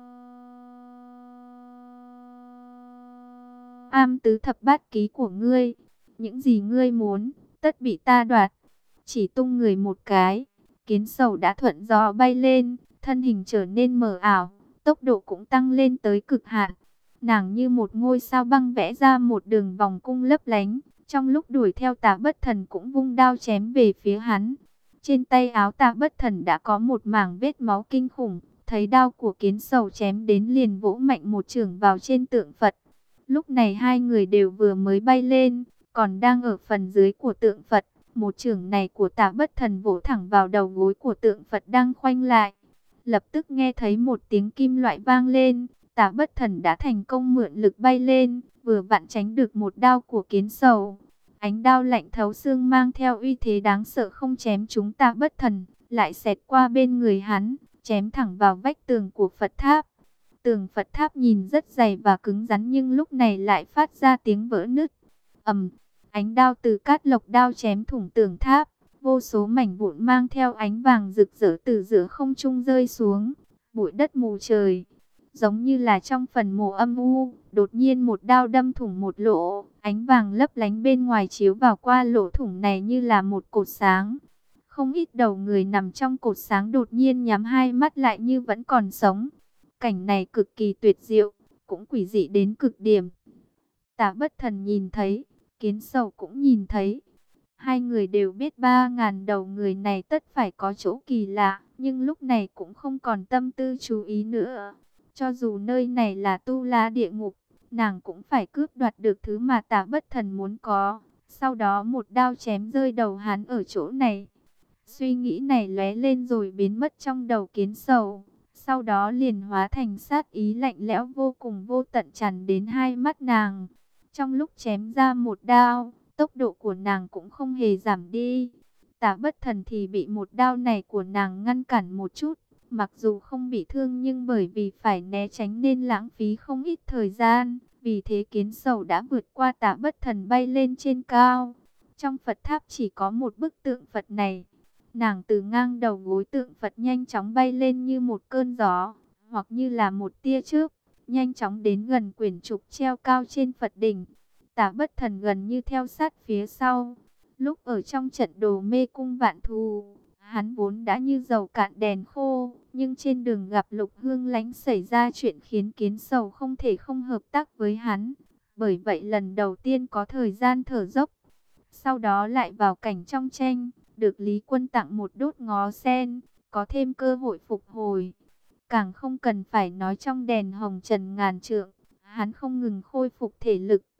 tứ thập bát ký của ngươi. Những gì ngươi muốn, tất bị ta đoạt. Chỉ tung người một cái, Kiến Sầu đã thuận gió bay lên, thân hình trở nên mờ ảo, tốc độ cũng tăng lên tới cực hạn. Nàng như một ngôi sao băng vẽ ra một đường vòng cung lấp lánh, trong lúc đuổi theo Tả Bất Thần cũng vung đao chém về phía hắn. Trên tay áo Tả Bất Thần đã có một mảng vết máu kinh khủng, thấy đao của Kiến Sầu chém đến liền vỗ mạnh một chưởng vào trên tượng Phật. Lúc này hai người đều vừa mới bay lên, còn đang ở phần dưới của tượng Phật. Một chưởng này của Tả Bất Thần vỗ thẳng vào đầu gối của tượng Phật đang khoanh lại. Lập tức nghe thấy một tiếng kim loại vang lên, Tả Bất Thần đã thành công mượn lực bay lên, vừa vặn tránh được một đao của Kiến Sầu. Ánh đao lạnh thấu xương mang theo uy thế đáng sợ không chém trúng Tả Bất Thần, lại xẹt qua bên người hắn, chém thẳng vào vách tường của Phật tháp. Tường Phật tháp nhìn rất dày và cứng rắn nhưng lúc này lại phát ra tiếng vỡ nứt. Ầm, ánh đao từ cát lộc đao chém thủng tường tháp, vô số mảnh vụn mang theo ánh vàng rực rỡ từ giữa không trung rơi xuống, bụi đất mù trời. Giống như là trong phần mộ âm u, đột nhiên một đao đâm thủng một lỗ, ánh vàng lấp lánh bên ngoài chiếu vào qua lỗ thủng này như là một cột sáng. Không ít đầu người nằm trong cột sáng đột nhiên nhắm hai mắt lại như vẫn còn sống. Cảnh này cực kỳ tuyệt diệu, cũng quỷ dị đến cực điểm. Tả Bất Thần nhìn thấy, Kiến Sầu cũng nhìn thấy. Hai người đều biết 3.000 đầu người này tất phải có chỗ kỳ lạ, nhưng lúc này cũng không còn tâm tư chú ý nữa. Cho dù nơi này là Tu La địa ngục, nàng cũng phải cướp đoạt được thứ mà Tả Bất Thần muốn có. Sau đó một đao chém rơi đầu hắn ở chỗ này. Suy nghĩ này lóe lên rồi biến mất trong đầu Kiến Sầu. Sau đó liền hóa thành sát ý lạnh lẽo vô cùng vô tận tràn đến hai mắt nàng. Trong lúc chém ra một đao, tốc độ của nàng cũng không hề giảm đi. Tả Bất Thần thì bị một đao này của nàng ngăn cản một chút. Mặc dù không bị thương nhưng bởi vì phải né tránh nên lãng phí không ít thời gian. Vì thế Kiến Sầu đã vượt qua Tả Bất Thần bay lên trên cao. Trong Phật tháp chỉ có một bức tượng Phật này. Nàng từ ngang đầu gối tượng Phật nhanh chóng bay lên như một cơn gió, hoặc như là một tia chớp, nhanh chóng đến gần quyển trục treo cao trên Phật đỉnh. Tả Bất Thần gần như theo sát phía sau. Lúc ở trong trận đồ mê cung vạn thù, hắn vốn đã như dầu cạn đèn khô, nhưng trên đường gặp Lục Hương Lánh xảy ra chuyện khiến Kiến Sầu không thể không hợp tác với hắn. Bởi vậy lần đầu tiên có thời gian thở dốc. Sau đó lại vào cảnh trong tranh, được Lý Quân tặng một đốt ngó sen, có thêm cơ hội phục hồi. Càng không cần phải nói trong đèn hồng trần ngàn trượng, hắn không ngừng khôi phục thể lực.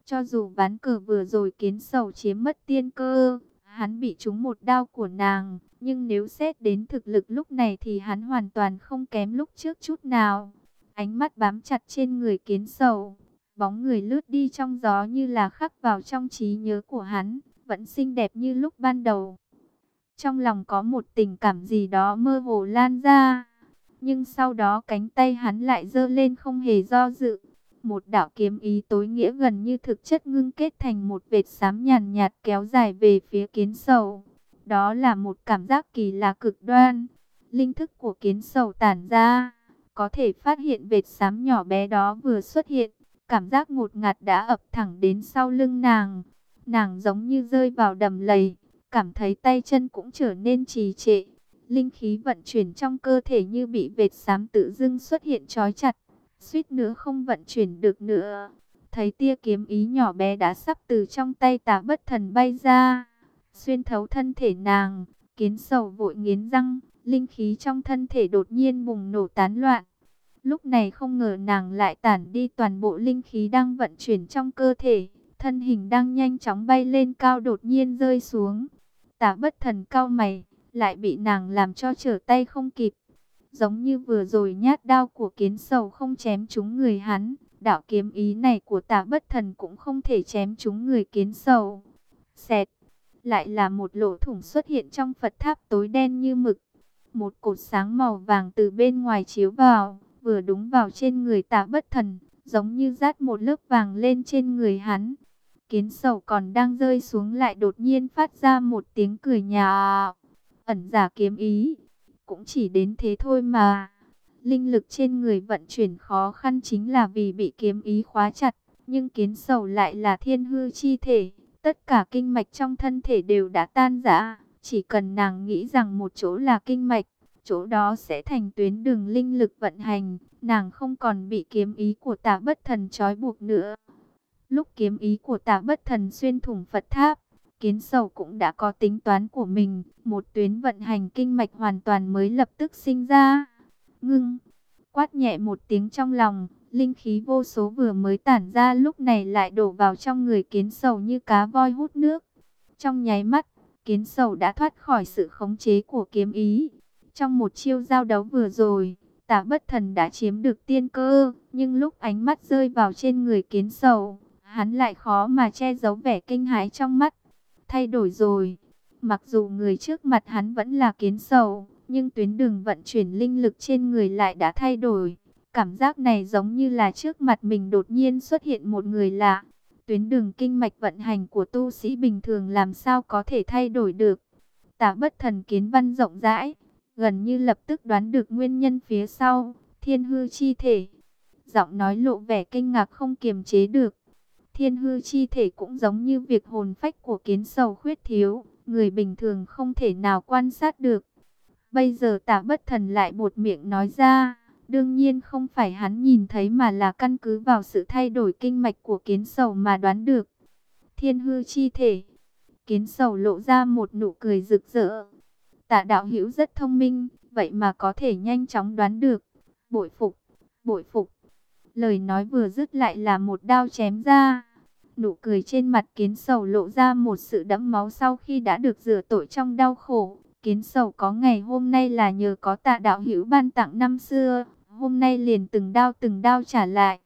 Cho dù ván cờ vừa rồi Kiến Sầu chiếm mất tiên cơ, hắn bị trúng một đao của nàng, nhưng nếu xét đến thực lực lúc này thì hắn hoàn toàn không kém lúc trước chút nào. Ánh mắt bám chặt trên người Kiến Sầu, bóng người lướt đi trong gió như là khắc vào trong trí nhớ của hắn, vẫn xinh đẹp như lúc ban đầu. Trong lòng có một tình cảm gì đó mơ hồ lan ra, nhưng sau đó cánh tay hắn lại giơ lên không hề do dự. Một đạo kiếm ý tối nghĩa gần như thực chất ngưng kết thành một vệt xám nhàn nhạt kéo dài về phía Kiến Sầu. Đó là một cảm giác kỳ lạ cực đoan. Linh thức của Kiến Sầu tản ra, có thể phát hiện vệt xám nhỏ bé đó vừa xuất hiện. Cảm giác ngột ngạt đã ập thẳng đến sau lưng nàng. Nàng giống như rơi vào đầm lầy, cảm thấy tay chân cũng trở nên trì trệ. Linh khí vận chuyển trong cơ thể như bị vệt xám tự dưng xuất hiện trói chặt, suýt nữa không vận chuyển được nữa. Thấy tia kiếm ý nhỏ bé đã sắp từ trong tay Tả Bất Thần bay ra, xuyên thấu thân thể nàng. Kiến Sầu vội nghiến răng, linh khí trong thân thể đột nhiên bùng nổ tán loạn. Lúc này không ngờ nàng lại tản đi toàn bộ linh khí đang vận chuyển trong cơ thể, thân hình đang nhanh chóng bay lên cao đột nhiên rơi xuống. Tả Bất Thần cau mày, lại bị nàng làm cho trở tay không kịp. Giống như vừa rồi nhát đao của Kiến Sầu không chém trúng người hắn, đạo kiếm ý này của Tả Bất Thần cũng không thể chém trúng người Kiến Sầu. Xẹt, lại là một lỗ thủng xuất hiện trong Phật tháp tối đen như mực. Một cột sáng màu vàng từ bên ngoài chiếu vào, vừa đúng vào trên người Tả Bất Thần, giống như dát một lớp vàng lên trên người hắn. Kiến Sầu còn đang rơi xuống lại đột nhiên phát ra một tiếng cười nhạo. Ẩn giả kiếm ý, cũng chỉ đến thế thôi mà. Linh lực trên người vận chuyển khó khăn chính là vì bị kiếm ý khóa chặt, nhưng Kiến Sầu lại là thiên hư chi thể, tất cả kinh mạch trong thân thể đều đã tan rã, chỉ cần nàng nghĩ rằng một chỗ là kinh mạch, chỗ đó sẽ thành tuyến đường linh lực vận hành, nàng không còn bị kiếm ý của Tả Bất Thần trói buộc nữa. Lúc kiếm ý của Tả Bất Thần xuyên thủng Phật tháp, Kiến Sầu cũng đã có tính toán của mình, một tuyến vận hành kinh mạch hoàn toàn mới lập tức sinh ra. Ngưng, quát nhẹ một tiếng trong lòng, linh khí vô số vừa mới tản ra lúc này lại đổ vào trong người Kiến Sầu như cá voi hút nước. Trong nháy mắt, Kiến Sầu đã thoát khỏi sự khống chế của kiếm ý. Trong một chiêu giao đấu vừa rồi, Tả Bất Thần đã chiếm được tiên cơ, nhưng lúc ánh mắt rơi vào trên người Kiến Sầu, hắn lại khó mà che giấu vẻ kinh hãi trong mắt. Thay đổi rồi. Mặc dù người trước mặt hắn vẫn là Kiến Sầu, nhưng tuyến đường vận chuyển linh lực trên người lại đã thay đổi. Cảm giác này giống như là trước mặt mình đột nhiên xuất hiện một người lạ. Tuyến đường kinh mạch vận hành của tu sĩ bình thường làm sao có thể thay đổi được. Tả Bất Thần kiến văn rộng rãi, gần như lập tức đoán được nguyên nhân phía sau. Thiên hư chi thể. Giọng nói lộ vẻ kinh ngạc không kiềm chế được. Thiên hư chi thể cũng giống như việc hồn phách của Kiến Sầu khuyết thiếu, người bình thường không thể nào quan sát được. Bây giờ Tả Bất Thần lại buột miệng nói ra, đương nhiên không phải hắn nhìn thấy mà là căn cứ vào sự thay đổi kinh mạch của Kiến Sầu mà đoán được. Thiên hư chi thể. Kiến Sầu lộ ra một nụ cười rực rỡ. Tả đạo hữu rất thông minh, vậy mà có thể nhanh chóng đoán được. Bội phục, bội phục. Lời nói vừa dứt lại là một đao chém ra. Nụ cười trên mặt Kiến Sầu lộ ra một sự đẫm máu sau khi đã được rửa tội trong đau khổ. Kiến Sầu có ngày hôm nay là nhờ có Tạ đạo hữu ban tặng năm xưa, hôm nay liền từng đao trả lại.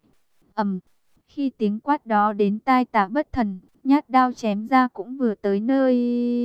Khi tiếng quát đó đến tai Tả Bất Thần, nhát đao chém ra cũng vừa tới nơi.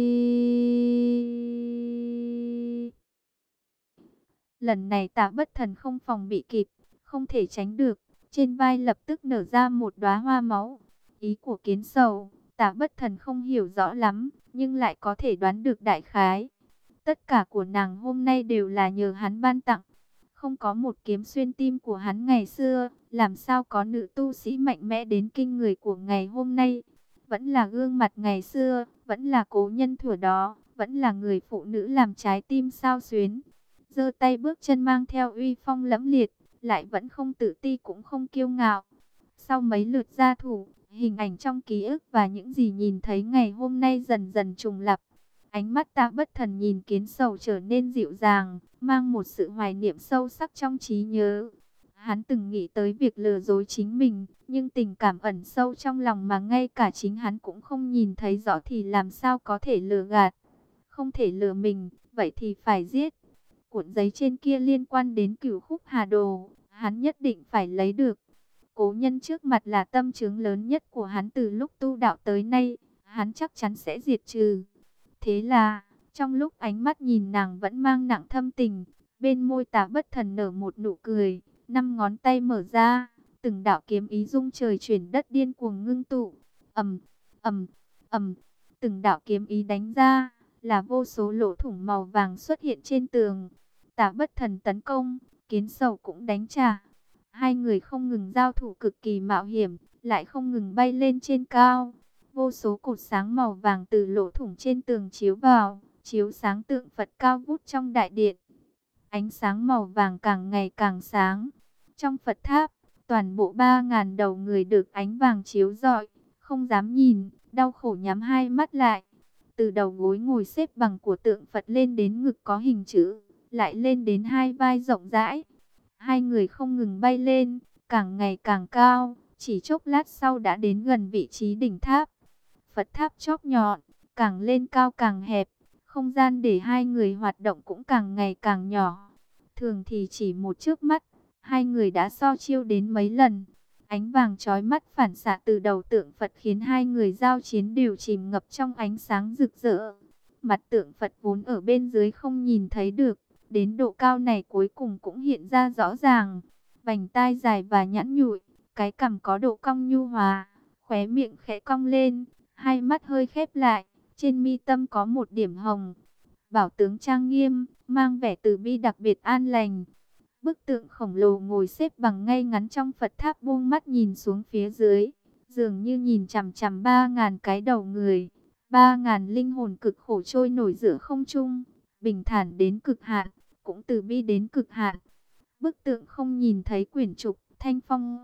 Lần này Tả Bất Thần không phòng bị kịp, không thể tránh được, trên vai lập tức nở ra một đóa hoa máu. Ý của Kiến Sầu, Tả Bất Thần không hiểu rõ lắm, nhưng lại có thể đoán được đại khái. Tất cả của nàng hôm nay đều là nhờ hắn ban tặng. Không có một kiếm xuyên tim của hắn ngày xưa, làm sao có nữ tu sĩ mạnh mẽ đến kinh người của ngày hôm nay. Vẫn là gương mặt ngày xưa, vẫn là cố nhân thuở đó, vẫn là người phụ nữ làm trái tim xao xuyến. Giơ tay bước chân mang theo uy phong lẫm liệt, lại vẫn không tự ti cũng không kiêu ngạo. Sau mấy lượt gia thủ, hình ảnh trong ký ức và những gì nhìn thấy ngày hôm nay dần dần trùng lặp. Ánh mắt Tạ Bất Thần nhìn Kiến Sầu trở nên dịu dàng, mang một sự hoài niệm sâu sắc trong trí nhớ. Hắn từng nghĩ tới việc lừa dối chính mình, nhưng tình cảm ẩn sâu trong lòng mà ngay cả chính hắn cũng không nhìn thấy rõ thì làm sao có thể lừa gạt. Không thể lừa mình, vậy thì phải giết. Cuộn giấy trên kia liên quan đến Cửu Khúc Hà Đồ, hắn nhất định phải lấy được. Cố nhân trước mặt là tâm chướng lớn nhất của hắn từ lúc tu đạo tới nay, hắn chắc chắn sẽ diệt trừ. Thế là, trong lúc ánh mắt nhìn nàng vẫn mang nặng thâm tình, bên môi Tạ Bất Thần nở một nụ cười, 5 ngón tay mở ra, từng đạo kiếm ý rung trời chuyển đất điên cuồng ngưng tụ. Ầm, ầm, ầm, từng đạo kiếm ý đánh ra, là vô số lỗ thủng màu vàng xuất hiện trên tường. Tạ Bất Thần tấn công, Kiến Sầu cũng đánh trả. Hai người không ngừng giao thủ cực kỳ mạo hiểm, lại không ngừng bay lên trên cao. Vô số cột sáng màu vàng từ lỗ thủng trên tường chiếu vào, chiếu sáng tượng Phật cao vút trong đại điện. Ánh sáng màu vàng càng ngày càng sáng. Trong Phật tháp, toàn bộ 3.000 đầu người được ánh vàng chiếu rọi, không dám nhìn, đau khổ nhắm hai mắt lại. Từ đầu gối ngồi xếp bằng của tượng Phật lên đến ngực có hình chữ, lại lên đến hai vai rộng rãi. Hai người không ngừng bay lên, càng ngày càng cao, chỉ chốc lát sau đã đến gần vị trí đỉnh tháp. Phật tháp chóp nhọn, càng lên cao càng hẹp, không gian để hai người hoạt động cũng càng ngày càng nhỏ. Thường thì chỉ một chớp mắt, hai người đã so chiêu đến mấy lần. Ánh vàng chói mắt phản xạ từ đầu tượng Phật khiến hai người giao chiến đều chìm ngập trong ánh sáng rực rỡ. Mặt tượng Phật vốn ở bên dưới không nhìn thấy được, đến độ cao này cuối cùng cũng hiện ra rõ ràng. Vành tai dài và nhẵn nhụi, cái cằm có độ cong nhu hòa, khóe miệng khẽ cong lên, hai mắt hơi khép lại, trên mi tâm có một điểm hồng. Bảo tướng trang nghiêm, mang vẻ từ bi đặc biệt an lành. Bức tượng khổng lồ ngồi xếp bằng ngay ngắn trong Phật tháp buông mắt nhìn xuống phía dưới, dường như nhìn chằm chằm 3.000 cái đầu người, 3.000 linh hồn cực khổ trôi nổi giữa không trung, bình thản đến cực hạn, cũng từ bi đến cực hạn. Bức tượng không nhìn thấy quyển trục, thanh phong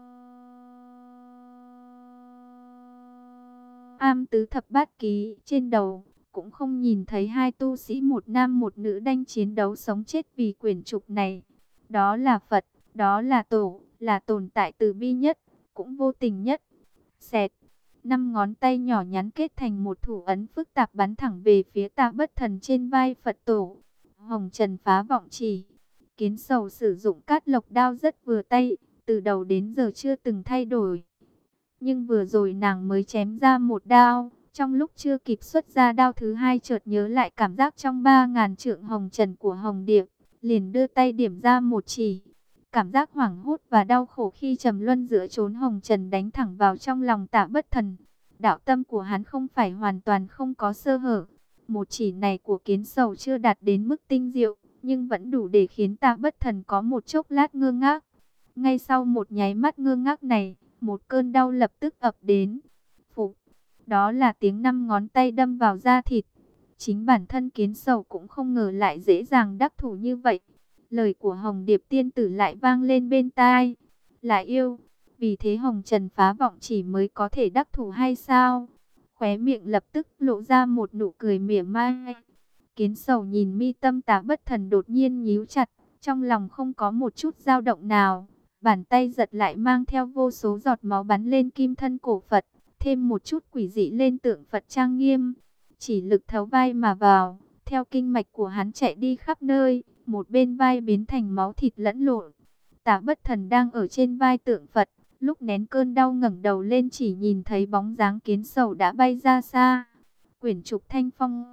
am tứ thập bát ký trên đầu, cũng không nhìn thấy hai tu sĩ một nam một nữ đang chiến đấu sống chết vì quyển trục này. Đó là Phật, đó là Tổ, là tồn tại từ bi nhất, cũng vô tình nhất. Xẹt, 5 ngón tay nhỏ nhắn kết thành một thủ ấn phức tạp bắn thẳng về phía Tạ Bất Thần trên vai Phật Tổ. Hồng Trần phá vọng chỉ. Kiến Sầu sử dụng cát lộc đao rất vừa tay, từ đầu đến giờ chưa từng thay đổi. Nhưng vừa rồi nàng mới chém ra một đao, trong lúc chưa kịp xuất ra đao thứ hai chợt nhớ lại cảm giác trong 3.000 trượng hồng trần của Hồng Điệp, liền đưa tay điểm ra một chỉ. Cảm giác hoảng hốt và đau khổ khi trầm luân giữa chốn hồng trần đánh thẳng vào trong lòng Tạ Bất Thần. Đạo tâm của hắn không phải hoàn toàn không có sơ hở. Một chỉ này của Kiến Sầu chưa đạt đến mức tinh diệu, nhưng vẫn đủ để khiến Tạ Bất Thần có một chốc lát ngơ ngác. Ngay sau một nháy mắt ngơ ngác này, một cơn đau lập tức ập đến. Phục, đó là tiếng 5 ngón tay đâm vào da thịt. Chính bản thân Kiến Sầu cũng không ngờ lại dễ dàng đắc thủ như vậy. Lời của Hồng Điệp tiên tử lại vang lên bên tai. Là yêu, vì thế Hồng Trần phá vọng chỉ mới có thể đắc thủ hay sao? Khóe miệng lập tức lộ ra một nụ cười mỉa mai. Kiến Sầu nhìn mi tâm Tạ Bất Thần đột nhiên nhíu chặt, trong lòng không có một chút dao động nào. Bàn tay giật lại mang theo vô số giọt máu bắn lên kim thân cổ Phật, thêm một chút quỷ dị lên tượng Phật trang nghiêm. Chỉ lực thấu vai mà vào, theo kinh mạch của hắn chạy đi khắp nơi, một bên vai biến thành máu thịt lẫn lộn. Tạ Bất Thần đang ở trên vai tượng Phật, lúc nén cơn đau ngẩng đầu lên chỉ nhìn thấy bóng dáng Kiến Sầu đã bay ra xa. Quyển trục thanh phong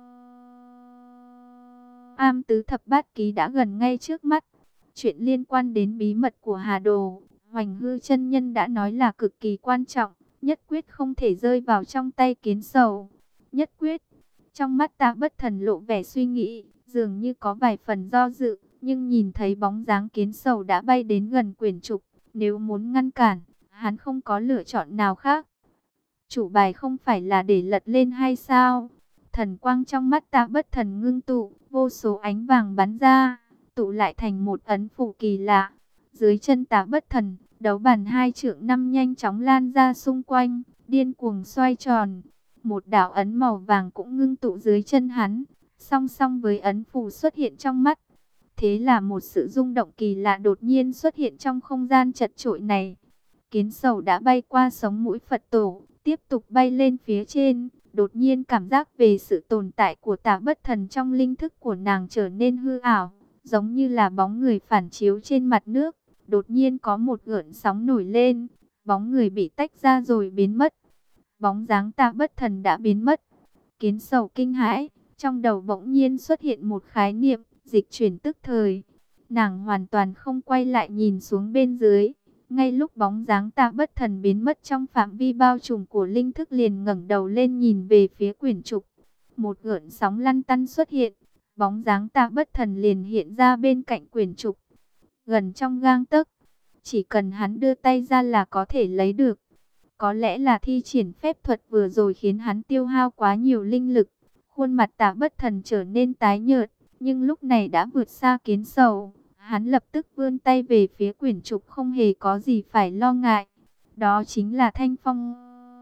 am tứ thập bát ký đã gần ngay trước mắt. Chuyện liên quan đến bí mật của Hà Đồ, Hoành Hư chân nhân đã nói là cực kỳ quan trọng, nhất quyết không thể rơi vào trong tay Kiến Sầu. Nhất quyết. Trong mắt Tạ Bất Thần lộ vẻ suy nghĩ, dường như có vài phần do dự, nhưng nhìn thấy bóng dáng Kiến Sầu đã bay đến gần quyển trục, nếu muốn ngăn cản, hắn không có lựa chọn nào khác. Chủ bài không phải là để lật lên hay sao? Thần quang trong mắt Tạ Bất Thần ngưng tụ, vô số ánh vàng bắn ra, tụ lại thành một ấn phù kỳ lạ. Dưới chân Tạ Bất Thần, đấu bàn 2 trượng 5 nhanh chóng lan ra xung quanh, điên cuồng xoay tròn. Một đạo ấn màu vàng cũng ngưng tụ dưới chân hắn, song song với ấn phù xuất hiện trong mắt. Thế là một sự rung động kỳ lạ đột nhiên xuất hiện trong không gian chật chội này. Kiến sầu đã bay qua sống mũi Phật tổ, tiếp tục bay lên phía trên. Đột nhiên cảm giác về sự tồn tại của Tả Bất Thần trong linh thức của nàng trở nên hư ảo, giống như là bóng người phản chiếu trên mặt nước. Đột nhiên có một gợn sóng nổi lên, bóng người bị tách ra rồi biến mất. Bóng dáng Tả Bất Thần đã biến mất. Kiến sầu kinh hãi, trong đầu bỗng nhiên xuất hiện một khái niệm, dịch chuyển tức thời. Nàng hoàn toàn không quay lại nhìn xuống bên dưới. Ngay lúc bóng dáng Tả Bất Thần biến mất trong phạm vi bao trùm của linh thức, liền ngẩng đầu lên nhìn về phía quyển trục. Một gợn sóng lăn tăn xuất hiện, bóng dáng Tả Bất Thần liền hiện ra bên cạnh quyển trục, gần trong gang tấc. Chỉ cần hắn đưa tay ra là có thể lấy được. Có lẽ là thi triển phép thuật vừa rồi khiến hắn tiêu hao quá nhiều linh lực. Khuôn mặt Tả Bất Thần trở nên tái nhợt, nhưng lúc này đã vượt xa kiến sầu. Hắn lập tức vươn tay về phía quyển trục, không hề có gì phải lo ngại. Đó chính là thanh phong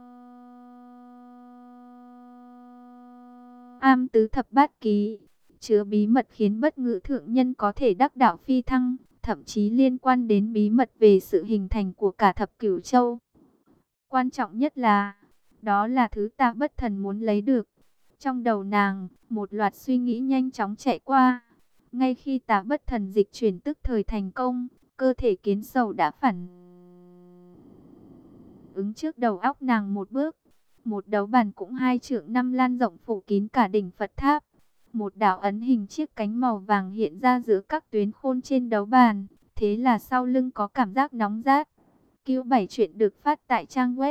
am tứ thập bát ký, chứa bí mật khiến bất ngữ thượng nhân có thể đắc đạo phi thăng, thậm chí liên quan đến bí mật về sự hình thành của cả thập cửu châu. Quan trọng nhất là, đó là thứ Tả Bất Thần muốn lấy được. Trong đầu nàng, một loạt suy nghĩ nhanh chóng chạy qua. Ngay khi Tả Bất Thần dịch chuyển tức thời thành công, cơ thể kiến sầu đã phản ứng trước đầu óc nàng một bước. Một đấu bàn cũng 2 trượng 5 lan rộng phủ kín cả đỉnh Phật tháp. Một đạo ấn hình chiếc cánh màu vàng hiện ra giữa các tuyến khôn trên đấu bàn. Thế là sau lưng có cảm giác nóng rát. Q7 chuyện được phát tại trang web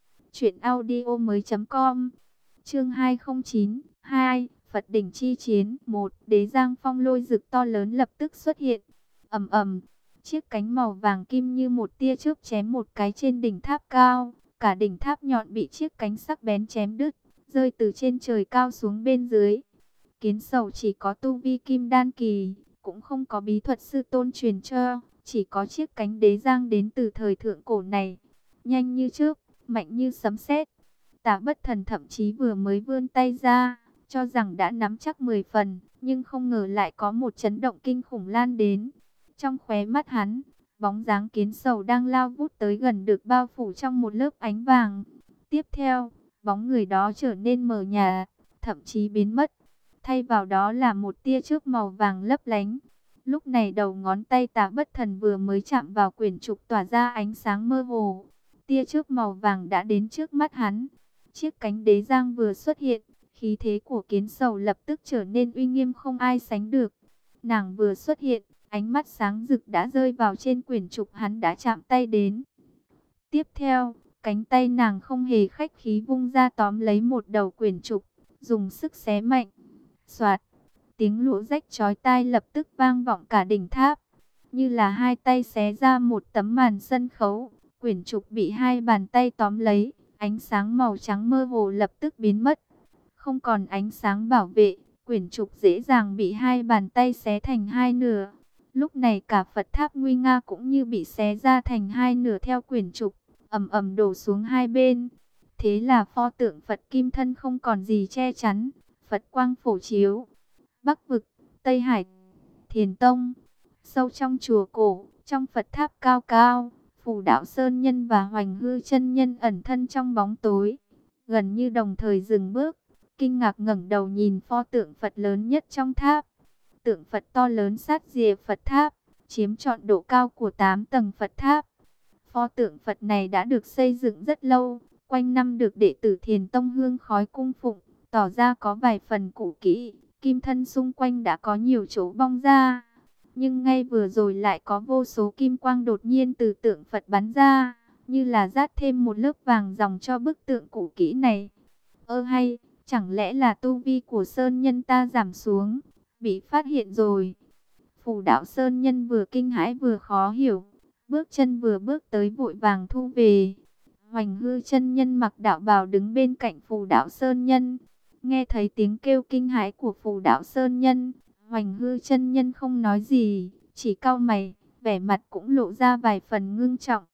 truyệnaudiomoi.com. Chương 209, 2, Phật đỉnh chi chiến. 1. Đế giang phong lôi rực to lớn lập tức xuất hiện. Ầm ầm, chiếc cánh màu vàng kim như một tia chớp chém một cái trên đỉnh tháp cao. Cả đỉnh tháp nhọn bị chiếc cánh sắc bén chém đứt, rơi từ trên trời cao xuống bên dưới. Kiến sầu chỉ có tu vi kim đan kỳ, cũng không có bí thuật sư tôn truyền cho, chỉ có chiếc cánh đế giang đến từ thời thượng cổ này, nhanh như chớp, mạnh như sấm sét. Tả Bất Thần thậm chí vừa mới vươn tay ra, cho rằng đã nắm chắc 10 phần, nhưng không ngờ lại có một chấn động kinh khủng lan đến. Trong khóe mắt hắn, bóng dáng kiến sầu đang lao vút tới gần được bao phủ trong một lớp ánh vàng. Tiếp theo, bóng người đó trở nên mờ nhạt, thậm chí biến mất. Thay vào đó là một tia chớp màu vàng lấp lánh. Lúc này đầu ngón tay Tả Bất Thần vừa mới chạm vào quyển trục tỏa ra ánh sáng mơ hồ. Tia chớp màu vàng đã đến trước mắt hắn. Chiếc cánh đế giang vừa xuất hiện, khí thế của kiến sầu lập tức trở nên uy nghiêm không ai sánh được. Nàng vừa xuất hiện, ánh mắt sáng rực đã rơi vào trên quyển trục hắn đã chạm tay đến. Tiếp theo, cánh tay nàng không hề khách khí vung ra tóm lấy một đầu quyển trục, dùng sức xé mạnh. Soạt, tiếng lũa rách chói tai lập tức vang vọng cả đỉnh tháp, như là hai tay xé ra một tấm màn sân khấu. Quyển trục bị hai bàn tay tóm lấy, ánh sáng màu trắng mơ hồ lập tức biến mất. Không còn ánh sáng bảo vệ, quyển trục dễ dàng bị hai bàn tay xé thành hai nửa. Lúc này cả Phật tháp nguy nga cũng như bị xé ra thành hai nửa theo quyển trục, ầm ầm đổ xuống hai bên. Thế là pho tượng Phật kim thân không còn gì che chắn, Phật quang phổ chiếu. Bắc vực, Tây Hải, Thiền Tông, sâu trong chùa cổ, trong Phật tháp cao cao, Phù Đạo Sơn Nhân và Hoành Hư Chân Nhân ẩn thân trong bóng tối, gần như đồng thời dừng bước, kinh ngạc ngẩng đầu nhìn pho tượng Phật lớn nhất trong tháp. Tượng Phật to lớn sát rìa Phật tháp, chiếm trọn độ cao của 8 tầng Phật tháp. Pho tượng Phật này đã được xây dựng rất lâu, quanh năm được đệ tử Thiền Tông hương khói cung phụng, tỏ ra có vài phần cũ kỹ. Kim thân xung quanh đã có nhiều chỗ bong ra, nhưng ngay vừa rồi lại có vô số kim quang đột nhiên từ tượng Phật bắn ra, như là dát thêm một lớp vàng dòng cho bức tượng cũ kỹ này. Hay, chẳng lẽ là tu vi của Sơn Nhân ta giảm xuống, bị phát hiện rồi? Phù Đạo Sơn Nhân vừa kinh hãi vừa khó hiểu, bước chân vừa bước tới vội vàng thu về. Hoành Hư Chân Nhân mặc đạo bào đứng bên cạnh Phù Đạo Sơn Nhân. Nghe thấy tiếng kêu kinh hãi của Phù Đạo Sơn Nhân, Hoành Hư Chân Nhân không nói gì, chỉ cau mày, vẻ mặt cũng lộ ra vài phần ngưng trọng.